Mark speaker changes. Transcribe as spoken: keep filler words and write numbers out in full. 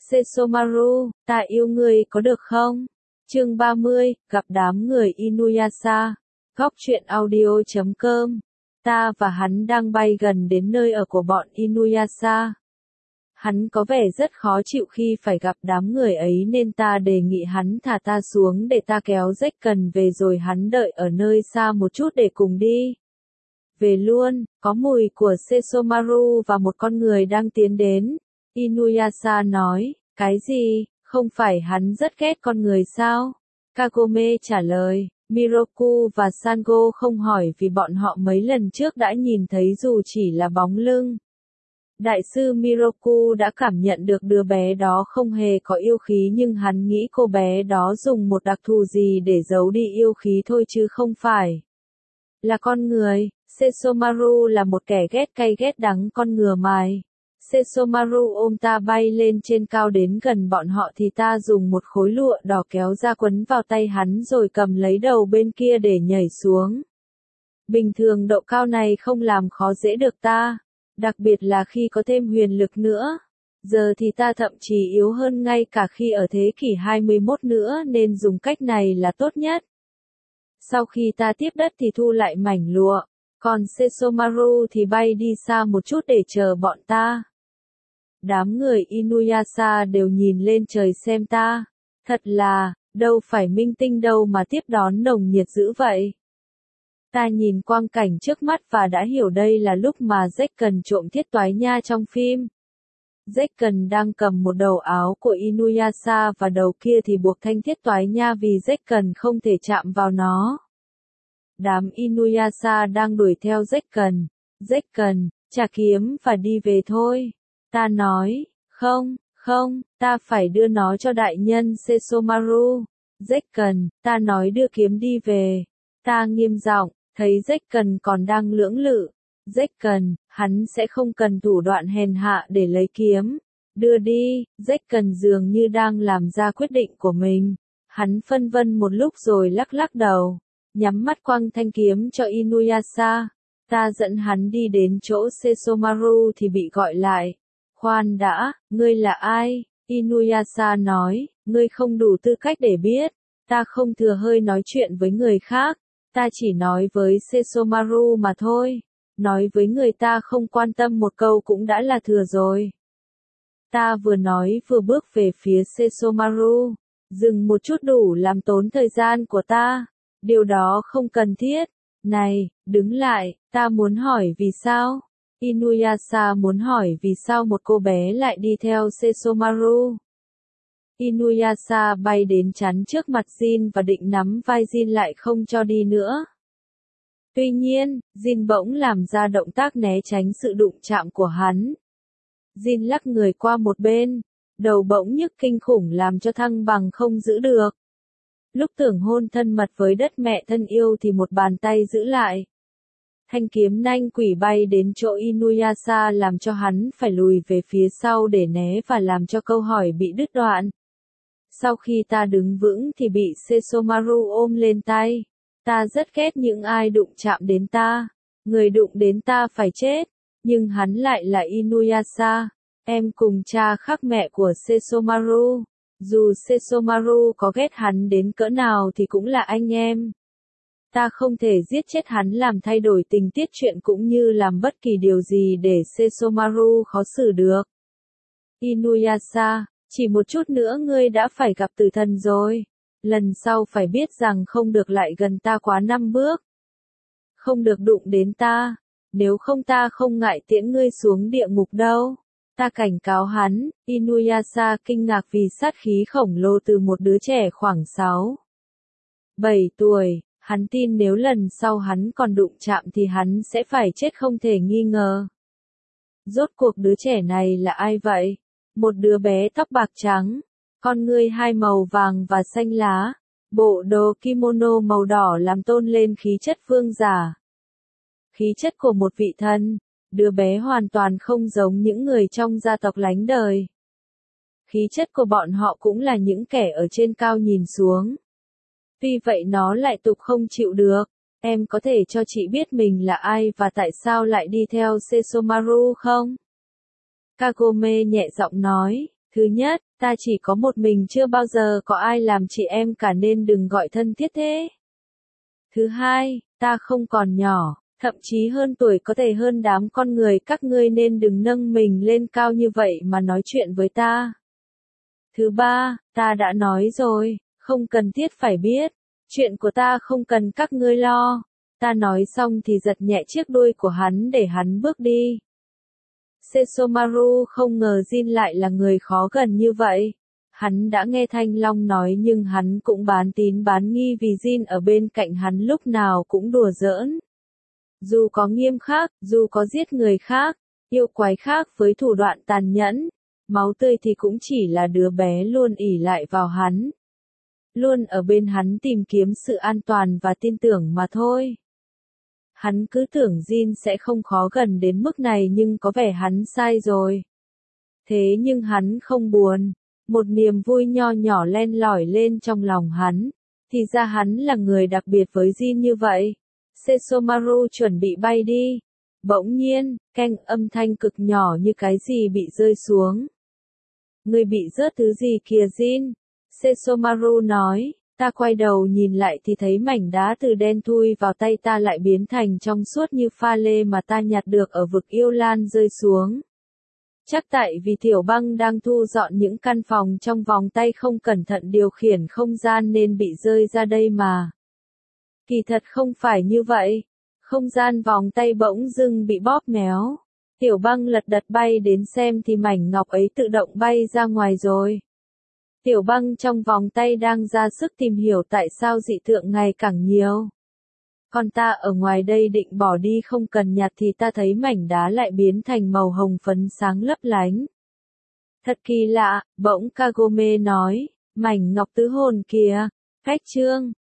Speaker 1: Sesomaru, ta yêu ngươi có được không? Chương ba mươi, gặp đám người Inuyasha. Góc truyện audio chấm com. Ta và hắn đang bay gần đến nơi ở của bọn Inuyasha. Hắn có vẻ rất khó chịu khi phải gặp đám người ấy nên ta đề nghị hắn thả ta xuống để ta kéo Zekken về rồi hắn đợi ở nơi xa một chút để cùng đi. Về luôn, có mùi của Sesomaru và một con người đang tiến đến. Inuyasha nói, cái gì, không phải hắn rất ghét con người sao? Kagome trả lời, Miroku và Sango không hỏi vì bọn họ mấy lần trước đã nhìn thấy dù chỉ là bóng lưng. Đại sư Miroku đã cảm nhận được đứa bé đó không hề có yêu khí nhưng hắn nghĩ cô bé đó dùng một đặc thù gì để giấu đi yêu khí thôi chứ không phải là con người. Sesomaru là một kẻ ghét cay ghét đắng con ngựa mài. Sesomaru ôm ta bay lên trên cao đến gần bọn họ thì ta dùng một khối lụa đỏ kéo ra quấn vào tay hắn rồi cầm lấy đầu bên kia để nhảy xuống. Bình thường độ cao này không làm khó dễ được ta, đặc biệt là khi có thêm huyền lực nữa. Giờ thì ta thậm chí yếu hơn ngay cả khi ở thế kỷ hai mươi mốt nữa nên dùng cách này là tốt nhất. Sau khi ta tiếp đất thì thu lại mảnh lụa, còn Sesomaru thì bay đi xa một chút để chờ bọn ta. Đám người Inuyasha đều nhìn lên trời xem ta. Thật là, đâu phải minh tinh đâu mà tiếp đón nồng nhiệt dữ vậy. Ta nhìn quang cảnh trước mắt và đã hiểu đây là lúc mà Zekken trộm thiết toái nha trong phim. Zekken đang cầm một đầu áo của Inuyasha và đầu kia thì buộc thanh thiết toái nha vì Zekken không thể chạm vào nó. Đám Inuyasha đang đuổi theo Zekken. Zekken, trả kiếm và đi về thôi. Ta nói, không, không, ta phải đưa nó cho đại nhân Sesomaru. Zekken, ta nói đưa kiếm đi về. Ta nghiêm giọng, thấy Zekken còn đang lưỡng lự. Zekken, hắn sẽ không cần thủ đoạn hèn hạ để lấy kiếm. Đưa đi. Zekken dường như đang làm ra quyết định của mình. Hắn phân vân một lúc rồi lắc lắc đầu, nhắm mắt quăng thanh kiếm cho Inuyasha. Ta dẫn hắn đi đến chỗ Sesomaru thì bị gọi lại. Khoan đã, ngươi là ai? Inuyasha nói, ngươi không đủ tư cách để biết. Ta không thừa hơi nói chuyện với người khác. Ta chỉ nói với Sesomaru mà thôi. Nói với người ta không quan tâm một câu cũng đã là thừa rồi. Ta vừa nói vừa bước về phía Sesomaru. Dừng một chút đủ làm tốn thời gian của ta. Điều đó không cần thiết. Này, đứng lại, ta muốn hỏi vì sao? Inuyasha muốn hỏi vì sao một cô bé lại đi theo Sesomaru. Inuyasha bay đến chắn trước mặt Jin và định nắm vai Jin lại không cho đi nữa. Tuy nhiên, Jin bỗng làm ra động tác né tránh sự đụng chạm của hắn. Jin lắc người qua một bên, đầu bỗng nhức kinh khủng làm cho thăng bằng không giữ được. Lúc tưởng hôn thân mật với đất mẹ thân yêu thì một bàn tay giữ lại. Thanh kiếm nanh quỷ bay đến chỗ Inuyasha làm cho hắn phải lùi về phía sau để né và làm cho câu hỏi bị đứt đoạn. Sau khi ta đứng vững thì bị Sesomaru ôm lên tay. Ta rất ghét những ai đụng chạm đến ta. Người đụng đến ta phải chết. Nhưng hắn lại là Inuyasha, em cùng cha khác mẹ của Sesomaru. Dù Sesomaru có ghét hắn đến cỡ nào thì cũng là anh em. Ta không thể giết chết hắn làm thay đổi tình tiết chuyện cũng như làm bất kỳ điều gì để Sesomaru khó xử được. Inuyasha, chỉ một chút nữa ngươi đã phải gặp tử thần rồi. Lần sau phải biết rằng không được lại gần ta quá năm bước. Không được đụng đến ta. Nếu không ta không ngại tiễn ngươi xuống địa ngục đâu. Ta cảnh cáo hắn. Inuyasha kinh ngạc vì sát khí khổng lồ từ một đứa trẻ khoảng sáu, bảy tuổi. Hắn tin nếu lần sau hắn còn đụng chạm thì hắn sẽ phải chết không thể nghi ngờ. Rốt cuộc đứa trẻ này là ai vậy? Một đứa bé tóc bạc trắng, con ngươi hai màu vàng và xanh lá, bộ đồ kimono màu đỏ làm tôn lên khí chất vương giả. Khí chất của một vị thần, đứa bé hoàn toàn không giống những người trong gia tộc lánh đời. Khí chất của bọn họ cũng là những kẻ ở trên cao nhìn xuống. Tuy vậy nó lại tục không chịu được. Em có thể cho chị biết mình là ai và tại sao lại đi theo Sesomaru không? Kagome nhẹ giọng nói, thứ nhất, Ta chỉ có một mình, chưa bao giờ có ai làm chị em cả nên đừng gọi thân thiết thế. Thứ hai, ta không còn nhỏ, thậm chí hơn tuổi, có thể hơn đám con người các ngươi, nên đừng nâng mình lên cao như vậy mà nói chuyện với ta. Thứ ba, ta đã nói rồi, không cần thiết phải biết. Chuyện của ta không cần các ngươi lo. Ta nói xong thì giật nhẹ chiếc đuôi của hắn để hắn bước đi. Sesomaru không ngờ Jin lại là người khó gần như vậy. Hắn đã nghe Thanh Long nói nhưng hắn cũng bán tín bán nghi vì Jin ở bên cạnh hắn lúc nào cũng đùa giỡn. Dù có nghiêm khắc, dù có giết người khác, yêu quái khác với thủ đoạn tàn nhẫn, máu tươi thì cũng chỉ là đứa bé luôn ỷ lại vào hắn. Luôn ở bên hắn tìm kiếm sự an toàn và tin tưởng mà thôi. Hắn cứ tưởng Jin sẽ không khó gần đến mức này nhưng có vẻ hắn sai rồi. Thế nhưng hắn không buồn. Một niềm vui nho nhỏ len lỏi lên trong lòng hắn. Thì ra hắn là người đặc biệt với Jin như vậy. Sesomaru chuẩn bị bay đi. Bỗng nhiên, keng, âm thanh cực nhỏ như cái gì bị rơi xuống. Người bị rớt thứ gì kìa Jin? Sesomaru nói. Ta quay đầu nhìn lại thì thấy mảnh đá từ đen thui vào tay ta lại biến thành trong suốt như pha lê mà ta nhặt được ở vực Yêu Lan rơi xuống. Chắc tại vì Tiểu Băng đang thu dọn những căn phòng trong vòng tay không cẩn thận điều khiển không gian nên bị rơi ra đây mà. Kỳ thật không phải như vậy. Không gian vòng tay bỗng dưng bị bóp méo. Tiểu Băng lật đật bay đến xem thì mảnh ngọc ấy tự động bay ra ngoài rồi. Tiểu Băng trong vòng tay đang ra sức tìm hiểu tại sao dị tượng ngày càng nhiều. Còn ta ở ngoài đây định bỏ đi không cần nhặt thì ta thấy mảnh đá lại biến thành màu hồng phấn sáng lấp lánh. Thật kỳ lạ, bỗng Kagome nói, mảnh ngọc tứ hồn kìa, phách trương,